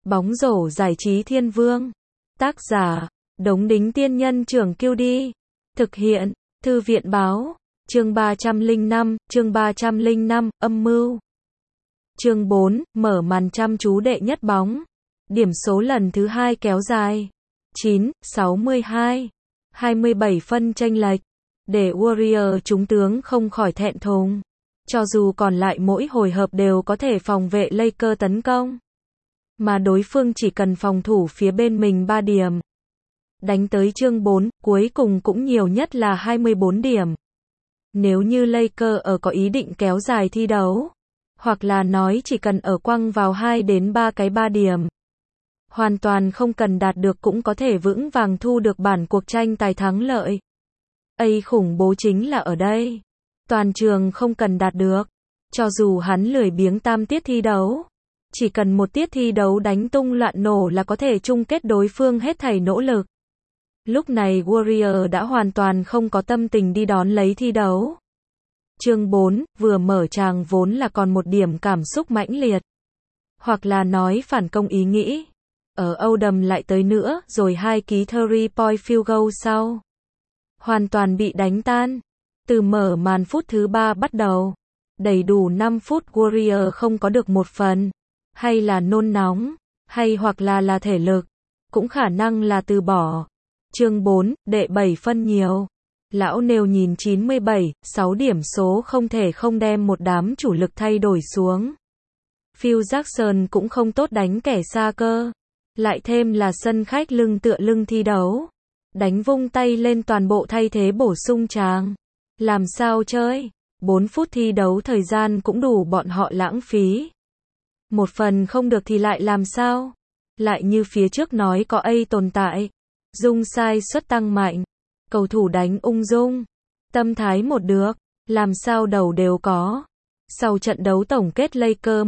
Bóng rổ giải trí thiên vương. Tác giả, Đống Đính Tiên Nhân Trưởng Kiêu Đi. Thực hiện, Thư viện Báo. Chương 305, âm mưu. Chương 4, mở màn chăm chú đệ nhất bóng. Điểm số lần thứ 2 kéo dài. 9-62. 27 phân chênh lệch. Để Warrior trúng tướng không khỏi thẹn thùng. Cho dù còn lại mỗi hồi hợp đều có thể phòng vệ Lakers tấn công. Mà đối phương chỉ cần phòng thủ phía bên mình 3 điểm. Đánh tới chương 4, cuối cùng cũng nhiều nhất là 24 điểm. Nếu như Lakers có ý định kéo dài thi đấu, hoặc là nói chỉ cần ở quăng vào 2 đến 3 cái 3 điểm, hoàn toàn không cần đạt được cũng có thể vững vàng thu được bản cuộc tranh tài thắng lợi. Khủng bố chính là ở đây. Toàn trường không cần đạt được. Cho dù hắn lười biếng 3 tiết thi đấu, chỉ cần 1 tiết thi đấu đánh tung loạn nổ là có thể chung kết đối phương hết thảy nỗ lực. Lúc này Warrior đã hoàn toàn không có tâm tình đi đón lấy thi đấu. Chương 4, vừa mở tràng vốn là còn một điểm cảm xúc mãnh liệt. Hoặc là nói phản công ý nghĩ. Ở Odom lại tới nữa, rồi 2 ký 3-point field goal sau. Hoàn toàn bị đánh tan. Từ mở màn phút thứ 3 bắt đầu. Đầy đủ 5 phút Warrior không có được 1 phần. Hay là nôn nóng. Hay hoặc là thể lực. Cũng khả năng là từ bỏ. Chương 4, đệ 7 phân nhiều. Lão nêu nhìn 97, 6 điểm số không thể không đem một đám chủ lực thay đổi xuống. Phil Jackson cũng không tốt đánh kẻ xa cơ. Lại thêm là sân khách lưng tựa lưng thi đấu. Đánh vung tay lên toàn bộ thay thế bổ sung chàng. Làm sao chơi? 4 phút thi đấu thời gian cũng đủ bọn họ lãng phí. 1 phần không được thì lại làm sao? Lại như phía trước nói có tồn tại. Dung sai suất tăng mạnh. Cầu thủ đánh ung dung. Tâm thái một được. Làm sao đầu đều có. Sau trận đấu tổng kết Lakers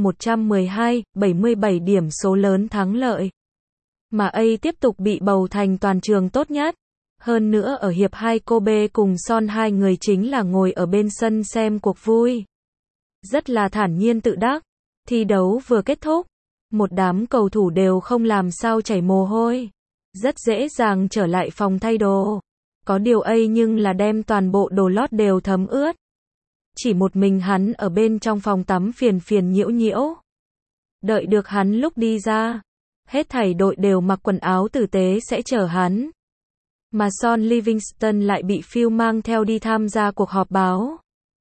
112-77 điểm số lớn thắng lợi. Mà tiếp tục bị bầu thành toàn trường tốt nhất. Hơn nữa ở hiệp 2 Kobe cùng Son hai người chính là ngồi ở bên sân xem cuộc vui. Rất là thản nhiên tự đắc. Thi đấu vừa kết thúc. Một đám cầu thủ đều không làm sao chảy mồ hôi. Rất dễ dàng trở lại phòng thay đồ. Có điều nhưng là đem toàn bộ đồ lót đều thấm ướt. Chỉ một mình hắn ở bên trong phòng tắm phiền nhiễu nhiễu. Đợi được hắn lúc đi ra. Hết thảy đội đều mặc quần áo tử tế sẽ chờ hắn. Mà Son Livingston lại bị Phil mang theo đi tham gia cuộc họp báo.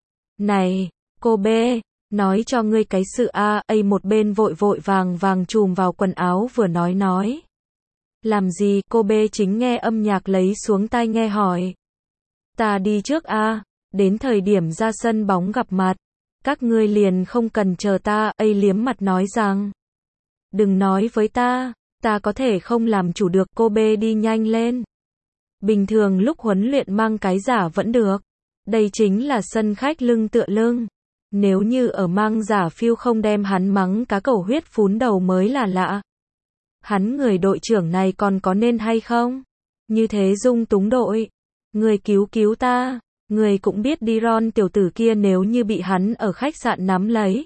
Này, Kobe, nói cho ngươi cái sự một bên vội vàng chùm vào quần áo vừa nói. Làm gì? Kobe chính nghe âm nhạc lấy xuống tai nghe hỏi. Ta đi trước đến thời điểm ra sân bóng gặp mặt. Các ngươi liền không cần chờ ta, liếm mặt nói rằng. Đừng nói với ta có thể không làm chủ được. Kobe đi nhanh lên. Bình thường lúc huấn luyện mang cái giả vẫn được. Đây chính là sân khách lưng tựa lưng. Nếu như ở mang giả Phil không đem hắn mắng cá cầu huyết phún đầu mới là lạ. Hắn người đội trưởng này còn có nên hay không? Như thế dung túng đội. Người cứu ta. Người cũng biết De'Ron tiểu tử kia nếu như bị hắn ở khách sạn nắm lấy.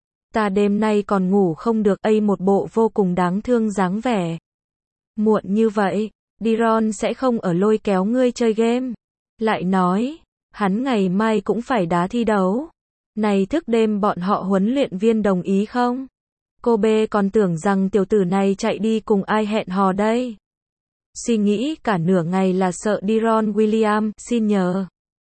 Ta đêm nay còn ngủ không được. Một bộ vô cùng đáng thương dáng vẻ. Muộn như vậy, De'Ron sẽ không ở lôi kéo ngươi chơi game. Lại nói, hắn ngày mai cũng phải đá thi đấu. Này thức đêm bọn họ huấn luyện viên đồng ý không? Kobe còn tưởng rằng tiểu tử này chạy đi cùng ai hẹn hò đây. Suy nghĩ cả nửa ngày là sợ De'Ron Williams xin nhờ.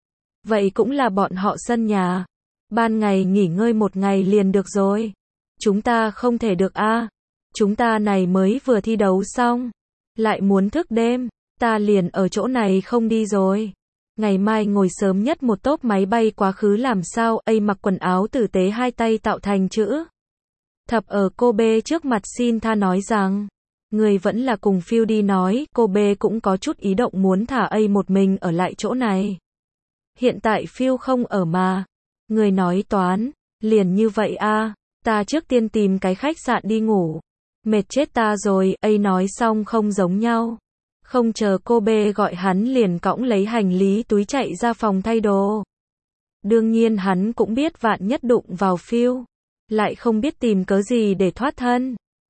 Vậy cũng là bọn họ sân nhà. Ban ngày nghỉ ngơi 1 ngày liền được rồi. Chúng ta không thể được Chúng ta này mới vừa thi đấu xong. Lại muốn thức đêm. Ta liền ở chỗ này không đi rồi. Ngày mai ngồi sớm nhất một tốp máy bay quá khứ làm sao? Mặc quần áo tử tế 2 tay tạo thành chữ thập ở Kobe trước mặt xin tha nói rằng. Người vẫn là cùng Phil đi nói. Kobe cũng có chút ý động muốn thả một mình ở lại chỗ này. Hiện tại Phil không ở mà. Người nói toán. Liền như vậy ta trước tiên tìm cái khách sạn đi ngủ. Mệt chết ta rồi. Nói xong không giống nhau. Không chờ Kobe gọi hắn liền cõng lấy hành lý túi chạy ra phòng thay đồ. Đương nhiên hắn cũng biết vạn nhất đụng vào Phil. Lại không biết tìm cớ gì để thoát thân.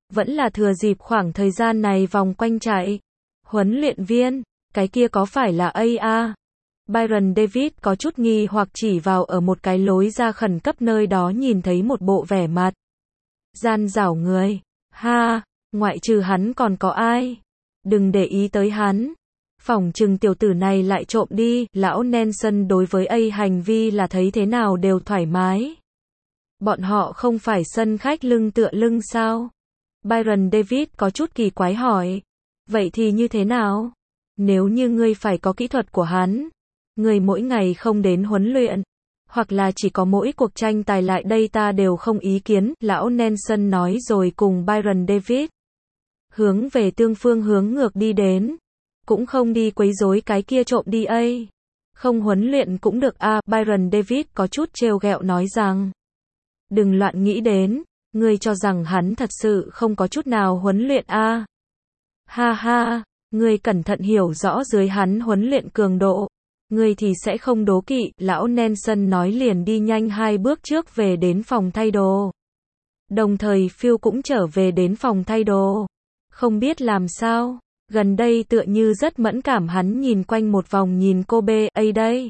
vẫn là thừa dịp khoảng thời gian này vòng quanh chạy. Huấn luyện viên, cái kia có phải là A? Byron David có chút nghi hoặc chỉ vào ở một cái lối ra khẩn cấp nơi đó nhìn thấy một bộ vẻ mặt gian dảo người. Ha, ngoại trừ hắn còn có ai? Đừng để ý tới hắn. Phỏng chừng tiểu tử này lại trộm đi. Lão Nelson đối với A hành vi là thấy thế nào đều thoải mái. Bọn họ không phải sân khách lưng tựa lưng sao? Byron David có chút kỳ quái hỏi. Vậy thì như thế nào? Nếu như ngươi phải có kỹ thuật của hắn, ngươi mỗi ngày không đến huấn luyện, hoặc là chỉ có mỗi cuộc tranh tài lại đây ta đều không ý kiến, lão Nelson nói rồi cùng Byron David hướng về tương phương hướng ngược đi đến. Cũng không đi quấy rối cái kia trộm đi A. Không huấn luyện cũng được a. Byron David có chút trêu ghẹo nói rằng. Đừng loạn nghĩ đến, ngươi cho rằng hắn thật sự không có chút nào huấn luyện a. Ha ha, ngươi cẩn thận hiểu rõ dưới hắn huấn luyện cường độ. Ngươi thì sẽ không đố kỵ, lão Nelson nói liền đi nhanh 2 bước trước về đến phòng thay đồ. Đồng thời Phil cũng trở về đến phòng thay đồ. Không biết làm sao, gần đây tựa như rất mẫn cảm hắn nhìn quanh một vòng nhìn cô A đây.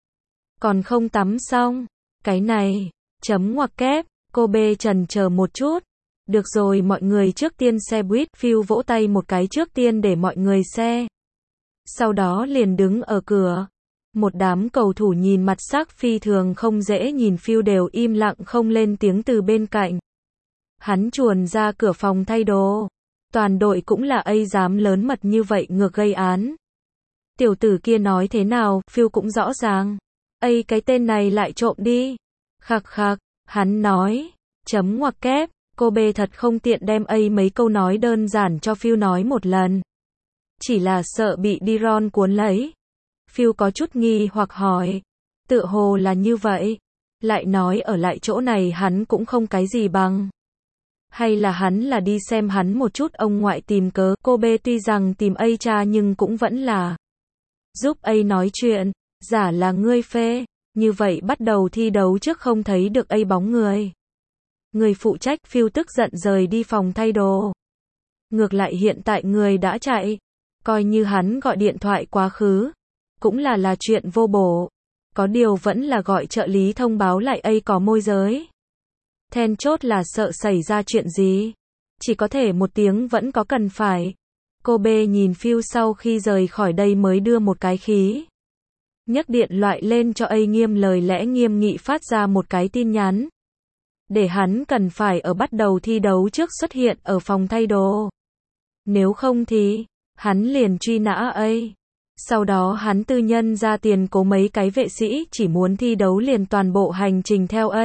Còn không tắm xong, cái này, chấm ngoặc kép, cô B chần chờ một chút. Được rồi mọi người trước tiên xe buýt, Phil vỗ tay một cái trước tiên để mọi người xe. Sau đó liền đứng ở cửa. Một đám cầu thủ nhìn mặt sắc phi thường không dễ nhìn Phil đều im lặng không lên tiếng từ bên cạnh. Hắn chuồn ra cửa phòng thay đồ. Toàn đội cũng là A dám lớn mật như vậy ngược gây án. Tiểu tử kia nói thế nào, Phil cũng rõ ràng. A cái tên này lại trộm đi. Khạc khạc, hắn nói. Chấm ngoặc kép, cô B thật không tiện đem A mấy câu nói đơn giản cho Phil nói một lần. Chỉ là sợ bị Diron cuốn lấy. Phil có chút nghi hoặc hỏi. Tựa hồ là như vậy. Lại nói ở lại chỗ này hắn cũng không cái gì bằng. Hay là hắn là đi xem hắn một chút ông ngoại tìm cớ. Cô B tuy rằng tìm A cha nhưng cũng vẫn là giúp A nói chuyện. Giả là ngươi phê. Như vậy bắt đầu thi đấu trước không thấy được A bóng người. Người phụ trách Phil tức giận rời đi phòng thay đồ. Ngược lại hiện tại người đã chạy. Coi như hắn gọi điện thoại quá khứ. Cũng là chuyện vô bổ. Có điều vẫn là gọi trợ lý thông báo lại A có môi giới. Then chốt là sợ xảy ra chuyện gì. Chỉ có thể một tiếng vẫn có cần phải. Cô B nhìn Phil sau khi rời khỏi đây mới đưa một cái khí. Nhấc điện loại lên cho A nghiêm lời lẽ nghiêm nghị phát ra một cái tin nhắn. Để hắn cần phải ở bắt đầu thi đấu trước xuất hiện ở phòng thay đồ. Nếu không thì, hắn liền truy nã A. Sau đó hắn tư nhân ra tiền cố mấy cái vệ sĩ chỉ muốn thi đấu liền toàn bộ hành trình theo A.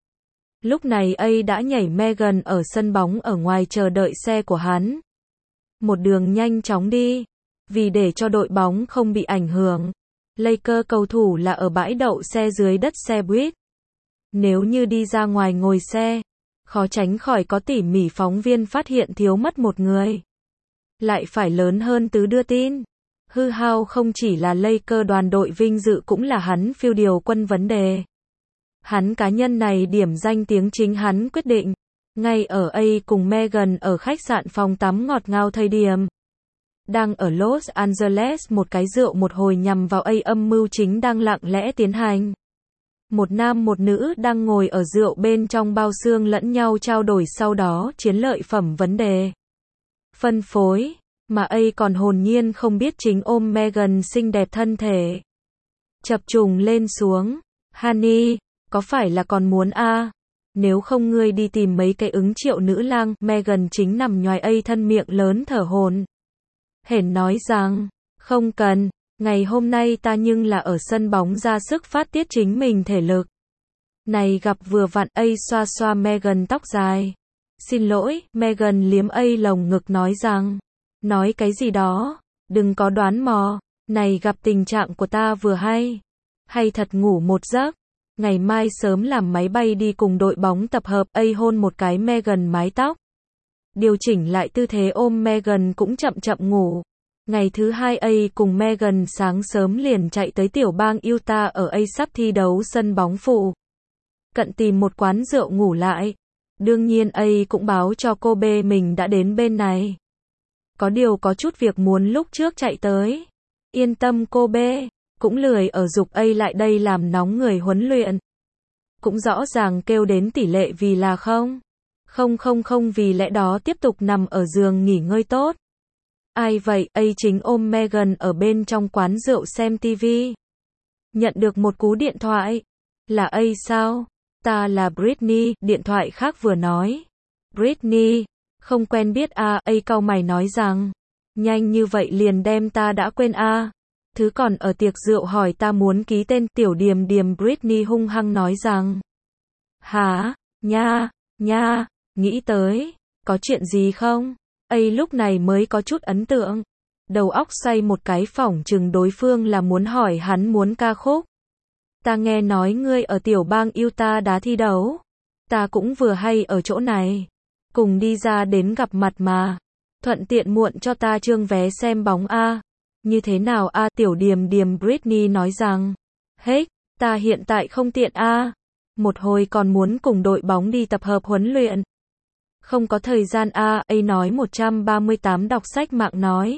Lúc này A đã nhảy Megan ở sân bóng ở ngoài chờ đợi xe của hắn. Một đường nhanh chóng đi. Vì để cho đội bóng không bị ảnh hưởng. Lakers cầu thủ là ở bãi đậu xe dưới đất xe buýt. Nếu như đi ra ngoài ngồi xe, khó tránh khỏi có tỉ mỉ phóng viên phát hiện thiếu mất một người. Lại phải lớn hơn tứ đưa tin. Hư hao không chỉ là Lakers đoàn đội vinh dự cũng là hắn Phil điều quân vấn đề. Hắn cá nhân này điểm danh tiếng chính hắn quyết định. Ngay ở A cùng Megan ở khách sạn phòng tắm ngọt ngào thời điểm. Đang ở Los Angeles một cái rượu một hồi nhằm vào A âm mưu chính đang lặng lẽ tiến hành. Một nam một nữ đang ngồi ở rượu bên trong bao xương lẫn nhau trao đổi sau đó chiến lợi phẩm vấn đề. Phân phối, mà A còn hồn nhiên không biết chính ôm Megan xinh đẹp thân thể. Chập trùng lên xuống. Honey, có phải là còn muốn a? Nếu không ngươi đi tìm mấy cái ứng triệu nữ lang. Megan chính nằm nhoài A thân miệng lớn thở hổn hển nói rằng, không cần, ngày hôm nay ta nhưng là ở sân bóng ra sức phát tiết chính mình thể lực. Này gặp vừa vặn. A xoa xoa Megan tóc dài. Xin lỗi, Megan liếm A lồng ngực nói rằng, nói cái gì đó, đừng có đoán mò, này gặp tình trạng của ta vừa hay thật ngủ một giấc. Ngày mai sớm làm máy bay đi cùng đội bóng tập hợp. A hôn một cái Megan mái tóc. Điều chỉnh lại tư thế ôm Megan cũng chậm chậm ngủ. Ngày thứ hai A cùng Megan sáng sớm liền chạy tới tiểu bang Utah ở A sắp thi đấu sân bóng phụ. Cận tìm một quán rượu ngủ lại. Đương nhiên A cũng báo cho cô B mình đã đến bên này. Có điều có chút việc muốn lúc trước chạy tới. Yên tâm cô B, cũng lười ở giục A lại đây làm nóng người huấn luyện. Cũng rõ ràng kêu đến tỷ lệ vì là không. Không vì lẽ đó tiếp tục nằm ở giường nghỉ ngơi tốt. Ai vậy? A chính ôm Megan ở bên trong quán rượu xem TV. Nhận được một cú điện thoại. Là A sao? Ta là Britney, điện thoại khác vừa nói. Britney, không quen biết à? A cau mày nói rằng. Nhanh như vậy liền đem ta đã quên à? Thứ còn ở tiệc rượu hỏi ta muốn ký tên. Tiểu Điềm Điềm Britney hung hăng nói rằng. Hả? Nha, nghĩ tới. Có chuyện gì không? A lúc này mới có chút ấn tượng. Đầu óc xoay một cái phỏng chừng đối phương là muốn hỏi hắn muốn ca khúc. Ta nghe nói ngươi ở tiểu bang Utah đá thi đấu. Ta cũng vừa hay ở chỗ này. Cùng đi ra đến gặp mặt mà. Thuận tiện muộn cho ta trương vé xem bóng a. Như thế nào a? Tiểu Điềm Điềm Britney nói rằng. Hết, ta hiện tại không tiện a. Một hồi còn muốn cùng đội bóng đi tập hợp huấn luyện. Không có thời gian a. A nói 138 đọc sách mạng nói.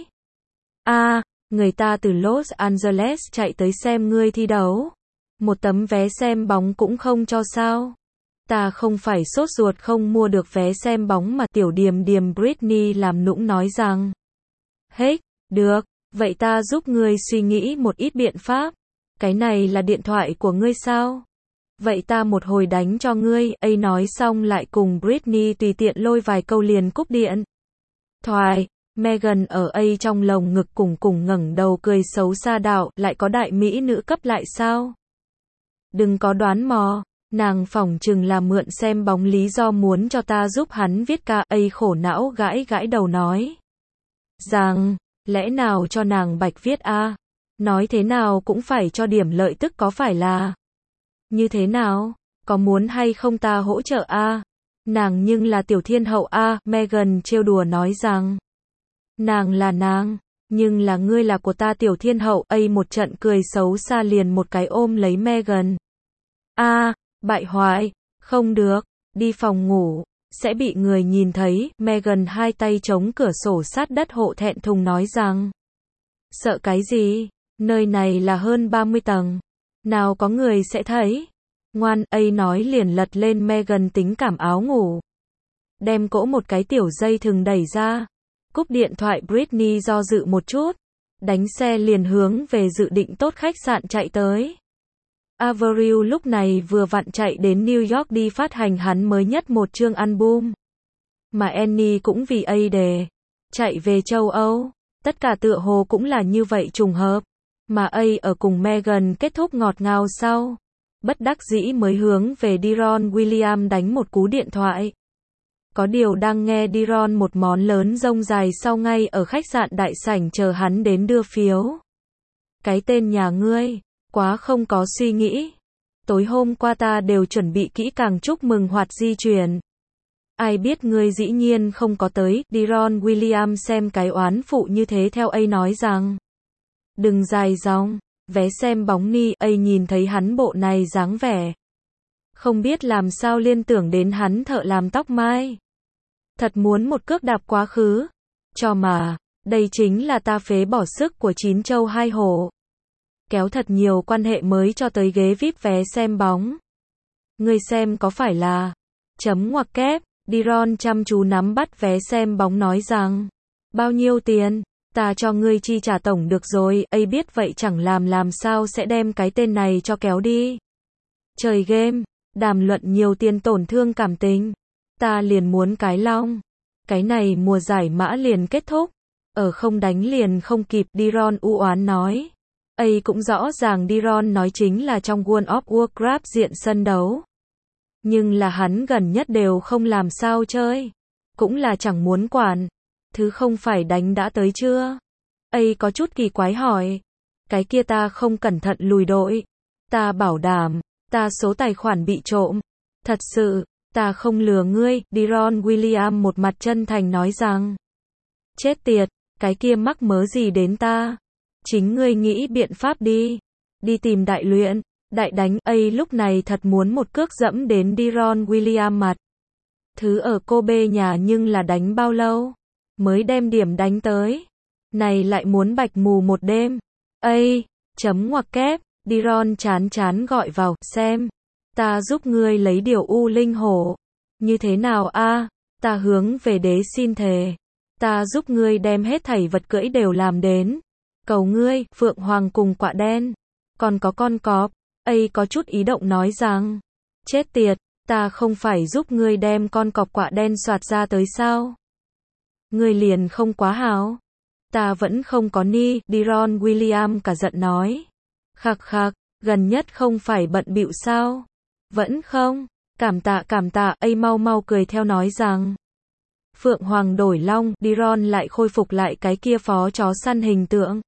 A, người ta từ Los Angeles chạy tới xem ngươi thi đấu. Một tấm vé xem bóng cũng không cho sao? Ta không phải sốt ruột không mua được vé xem bóng mà. Tiểu Điềm Điềm Britney làm nũng nói rằng. Hết, được, vậy ta giúp ngươi suy nghĩ một ít biện pháp. Cái này là điện thoại của ngươi sao? Vậy ta một hồi đánh cho ngươi. A nói xong lại cùng Britney tùy tiện lôi vài câu liền cúp điện thoại. Megan ở A trong lồng ngực cùng ngẩng đầu cười xấu xa đạo, lại có đại mỹ nữ cấp lại sao? Đừng có đoán mò, nàng phỏng chừng là mượn xem bóng lý do muốn cho ta giúp hắn viết ca. A khổ não gãi gãi đầu nói rằng, lẽ nào cho nàng bạch viết a? Nói thế nào cũng phải cho điểm lợi tức có phải là? Như thế nào? Có muốn hay không ta hỗ trợ a? Nàng nhưng là tiểu thiên hậu a. Megan trêu đùa nói rằng. Nàng là nàng, nhưng là ngươi là của ta tiểu thiên hậu. A một trận cười xấu xa liền một cái ôm lấy Megan. A, bại hoại, không được, đi phòng ngủ, sẽ bị người nhìn thấy. Megan hai tay chống cửa sổ sát đất hộ thẹn thùng nói rằng. Sợ cái gì? Nơi này là hơn 30 tầng. Nào có người sẽ thấy. Ngoan, A nói liền lật lên Megan tính cảm áo ngủ. Đem cỗ một cái tiểu dây thừng đẩy ra. Cúp điện thoại Britney do dự một chút. Đánh xe liền hướng về dự định tốt khách sạn chạy tới. Avril lúc này vừa vặn chạy đến New York đi phát hành hắn mới nhất một chương album. Mà Annie cũng vì A để chạy về châu Âu. Tất cả tựa hồ cũng là như vậy trùng hợp. Mà A ở cùng Megan kết thúc ngọt ngào sau. Bất đắc dĩ mới hướng về Deron Williams đánh một cú điện thoại. Có điều đang nghe Deron một món lớn rông dài sau ngay ở khách sạn đại sảnh chờ hắn đến đưa phiếu. Cái tên nhà ngươi, quá không có suy nghĩ. Tối hôm qua ta đều chuẩn bị kỹ càng chúc mừng hoạt di chuyển. Ai biết ngươi dĩ nhiên không có tới. Deron Williams xem cái oán phụ như thế theo A nói rằng. Đừng dài dòng, vé xem bóng ni. A nhìn thấy hắn bộ này dáng vẻ. Không biết làm sao liên tưởng đến hắn thợ làm tóc mai. Thật muốn một cước đạp quá khứ. Cho mà, đây chính là ta phế bỏ sức của 9 châu 2 hổ. Kéo thật nhiều quan hệ mới cho tới ghế VIP vé xem bóng. Ngươi xem có phải là... Chấm ngoặc kép, Deron chăm chú nắm bắt vé xem bóng nói rằng. Bao nhiêu tiền? Ta cho ngươi chi trả tổng được rồi. A biết vậy chẳng làm sao sẽ đem cái tên này cho kéo đi. Trời game, đàm luận nhiều tiền tổn thương cảm tình. Ta liền muốn cái long. Cái này mùa giải mã liền kết thúc. Ở không đánh liền không kịp. Deron u oán nói. A cũng rõ ràng Deron nói chính là trong World of Warcraft diện sân đấu. Nhưng là hắn gần nhất đều không làm sao chơi. Cũng là chẳng muốn quản. Thứ không phải đánh đã tới chưa? A có chút kỳ quái hỏi. Cái kia ta không cẩn thận lùi đội. Ta bảo đảm, ta số tài khoản bị trộm. Thật sự, ta không lừa ngươi. Deron Williams một mặt chân thành nói rằng. Chết tiệt, cái kia mắc mớ gì đến ta? Chính ngươi nghĩ biện pháp đi. Đi tìm đại luyện, đại đánh. A lúc này thật muốn một cước dẫm đến Deron Williams mặt. Thứ ở Kobe nhà nhưng là đánh bao lâu? Mới đem điểm đánh tới. Này lại muốn bạch mù một đêm. Ây, chấm ngoặc kép, Diron chán chán gọi vào, xem. Ta giúp ngươi lấy điều U Linh Hổ. Như thế nào a? Ta hướng về đế xin thề. Ta giúp ngươi đem hết thảy vật cưỡi đều làm đến. Cầu ngươi, Phượng Hoàng cùng quạ đen. Còn có con cọp. Ây có chút ý động nói rằng. Chết tiệt, ta không phải giúp ngươi đem con cọp quạ đen soạt ra tới sao? Ngươi liền không quá háo. Ta vẫn không có ni, Diron William cả giận nói. Khạc khạc, gần nhất không phải bận bịu sao? Vẫn không? Cảm tạ, ấy mau mau cười theo nói rằng. Phượng Hoàng đổi long, Diron lại khôi phục lại cái kia phó chó săn hình tượng.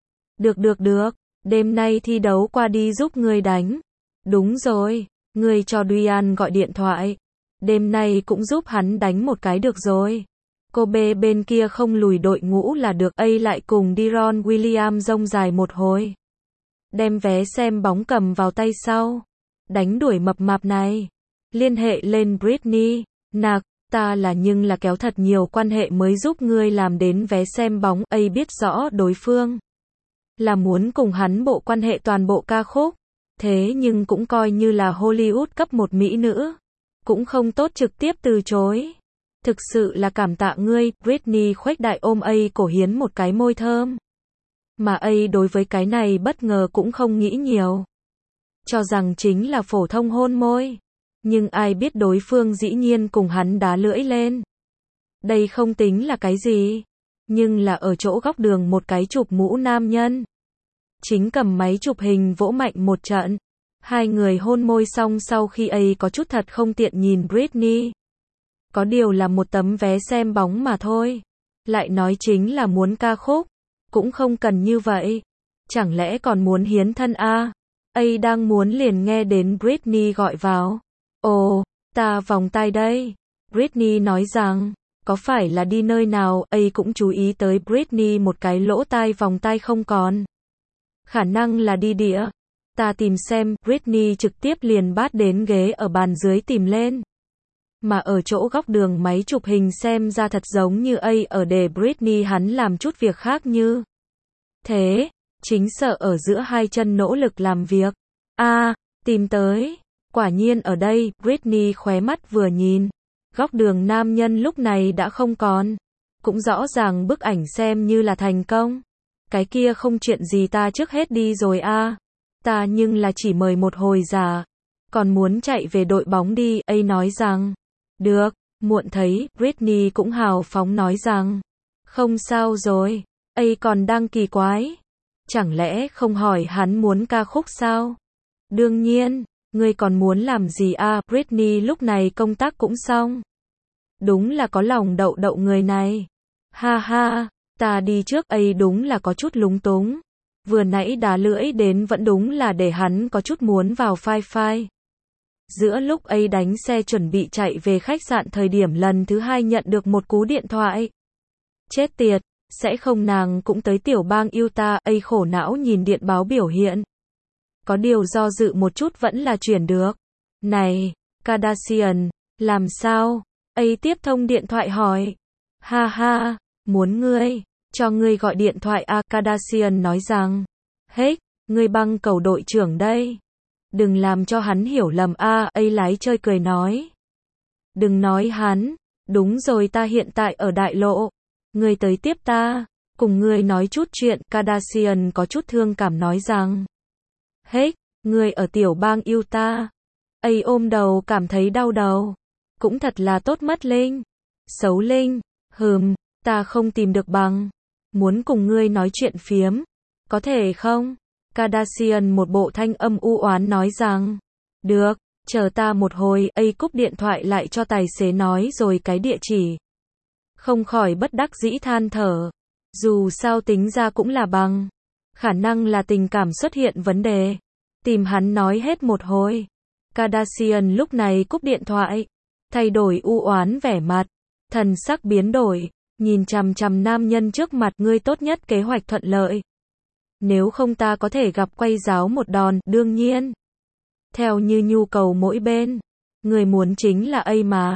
Được, đêm nay thi đấu qua đi giúp ngươi đánh. Đúng rồi, ngươi cho Duyan gọi điện thoại. Đêm nay cũng giúp hắn đánh một cái được rồi. Kobe bên kia không lùi đội ngũ là được, ấy lại cùng Diron William rông dài một hồi. Đem vé xem bóng cầm vào tay sau. Đánh đuổi mập mạp này. Liên hệ lên Britney. Nạc, ta là nhưng là kéo thật nhiều quan hệ mới giúp ngươi làm đến vé xem bóng. Ấy biết rõ đối phương là muốn cùng hắn bộ quan hệ toàn bộ ca khúc. Thế nhưng cũng coi như là Hollywood cấp một mỹ nữ. Cũng không tốt trực tiếp từ chối. Thực sự là cảm tạ ngươi, Britney khuếch đại ôm ấy cổ hiến một cái môi thơm. Mà ấy đối với cái này bất ngờ cũng không nghĩ nhiều. Cho rằng chính là phổ thông hôn môi. Nhưng ai biết đối phương dĩ nhiên cùng hắn đá lưỡi lên. Đây không tính là cái gì. Nhưng là ở chỗ góc đường một cái chụp mũ nam nhân. Chính cầm máy chụp hình vỗ mạnh một trận. Hai người hôn môi xong sau khi ấy có chút thật không tiện nhìn Britney. Có điều là một tấm vé xem bóng mà thôi. Lại nói chính là muốn ca khúc. Cũng không cần như vậy. Chẳng lẽ còn muốn hiến thân a? Ấy đang muốn liền nghe đến Britney gọi vào. Ồ, ta vòng tay đây. Britney nói rằng, có phải là đi nơi nào? Ấy cũng chú ý tới Britney một cái lỗ tai vòng tay không còn. Khả năng là đi đĩa. Ta tìm xem, Britney trực tiếp liền bắt đến ghế ở bàn dưới tìm lên. Mà ở chỗ góc đường máy chụp hình xem ra thật giống như ấy ở để Britney hắn làm chút việc khác như. Thế, chính sợ ở giữa hai chân nỗ lực làm việc. Tìm tới. Quả nhiên ở đây, Britney khóe mắt vừa nhìn. Góc đường nam nhân lúc này đã không còn. Cũng rõ ràng bức ảnh xem như là thành công. Cái kia không chuyện gì ta trước hết đi rồi Ta nhưng là chỉ mời một hồi giả. Còn muốn chạy về đội bóng đi, ấy nói rằng. Được, muộn thấy, Britney cũng hào phóng nói rằng. Không sao rồi, ấy còn đang kỳ quái. Chẳng lẽ không hỏi hắn muốn ca khúc sao? Đương nhiên, ngươi còn muốn làm gì Britney lúc này công tác cũng xong. Đúng là có lòng đậu đậu người này. Ha ha, ta đi trước, ấy đúng là có chút lúng túng. Vừa nãy đá lưỡi đến vẫn đúng là để hắn có chút muốn vào phai phai. Giữa lúc ấy đánh xe chuẩn bị chạy về khách sạn thời điểm lần thứ hai nhận được một cú điện thoại. Chết tiệt, sẽ không nàng cũng tới tiểu bang Utah, ấy khổ não nhìn điện báo biểu hiện. Có điều do dự một chút vẫn là chuyển được. Này, Kardashian, làm sao? Ấy tiếp thông điện thoại hỏi. Ha ha, muốn ngươi, cho ngươi gọi điện thoại Kardashian nói rằng. Hết, ngươi băng cầu đội trưởng đây. Đừng làm cho hắn hiểu lầm ấy lái chơi cười nói. Đừng nói hắn, đúng rồi ta hiện tại ở đại lộ. Ngươi tới tiếp ta, cùng ngươi nói chút chuyện, Kardashian có chút thương cảm nói rằng. Hết, ngươi ở tiểu bang Utah. Ấy ôm đầu cảm thấy đau đầu. Cũng thật là tốt mất Linh. Xấu Linh, ta không tìm được bằng. Muốn cùng ngươi nói chuyện phiếm. Có thể không? Kardashian một bộ thanh âm u oán nói rằng. Được, chờ ta một hồi, ấy cúp điện thoại lại cho tài xế nói rồi cái địa chỉ. Không khỏi bất đắc dĩ than thở. Dù sao tính ra cũng là bằng. Khả năng là tình cảm xuất hiện vấn đề. Tìm hắn nói hết một hồi. Kardashian lúc này cúp điện thoại. Thay đổi u oán vẻ mặt. Thần sắc biến đổi. Nhìn chằm chằm nam nhân trước mặt, ngươi tốt nhất kế hoạch thuận lợi. Nếu không ta có thể gặp quay giáo một đòn, đương nhiên. Theo như nhu cầu mỗi bên. Người muốn chính là ấy mà.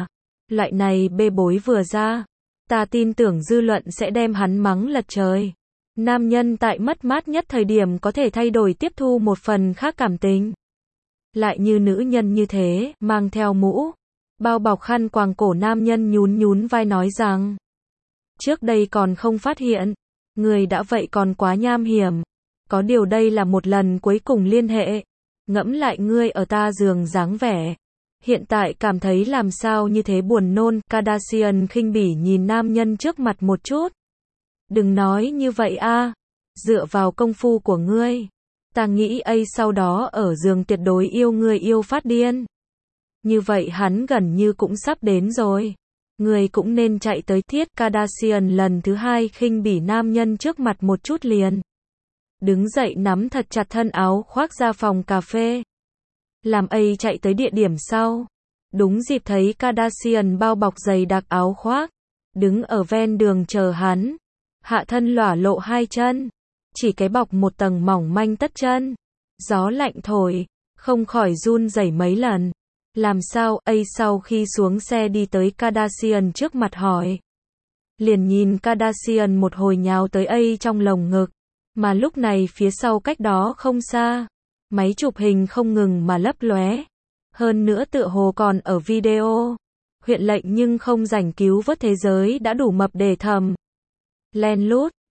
Loại này bê bối vừa ra, ta tin tưởng dư luận sẽ đem hắn mắng lật trời. Nam nhân tại mất mát nhất thời điểm có thể thay đổi tiếp thu một phần khác cảm tình. Lại như nữ nhân như thế, mang theo mũ, bao bọc khăn quàng cổ, nam nhân nhún nhún vai nói rằng, trước đây còn không phát hiện, người đã vậy còn quá nham hiểm. Có điều đây là một lần cuối cùng liên hệ. Ngẫm lại ngươi ở ta giường dáng vẻ, hiện tại cảm thấy làm sao như thế buồn nôn. Kardashian khinh bỉ nhìn nam nhân trước mặt một chút. Đừng nói như vậy a, dựa vào công phu của ngươi, ta nghĩ sau đó ở giường tuyệt đối yêu ngươi yêu phát điên. Như vậy hắn gần như cũng sắp đến rồi. Ngươi cũng nên chạy tới thiết. Kardashian lần thứ hai khinh bỉ nam nhân trước mặt một chút liền. Đứng dậy nắm thật chặt thân áo khoác ra phòng cà phê. Làm chạy tới địa điểm sau. Đúng dịp thấy Kardashian bao bọc dày đặc áo khoác, đứng ở ven đường chờ hắn. Hạ thân lỏa lộ hai chân, chỉ cái bọc một tầng mỏng manh tất chân. Gió lạnh thổi, không khỏi run rẩy mấy lần. Làm sao? Sau khi xuống xe đi tới Kardashian trước mặt hỏi. Liền nhìn Kardashian một hồi nhào tới trong lồng ngực. Mà lúc này phía sau cách đó không xa, máy chụp hình không ngừng mà lấp lóe. Hơn nữa tựa hồ còn ở video. Huyện lệnh nhưng không rảnh cứu vớt thế giới đã đủ mập để thầm. Len lút,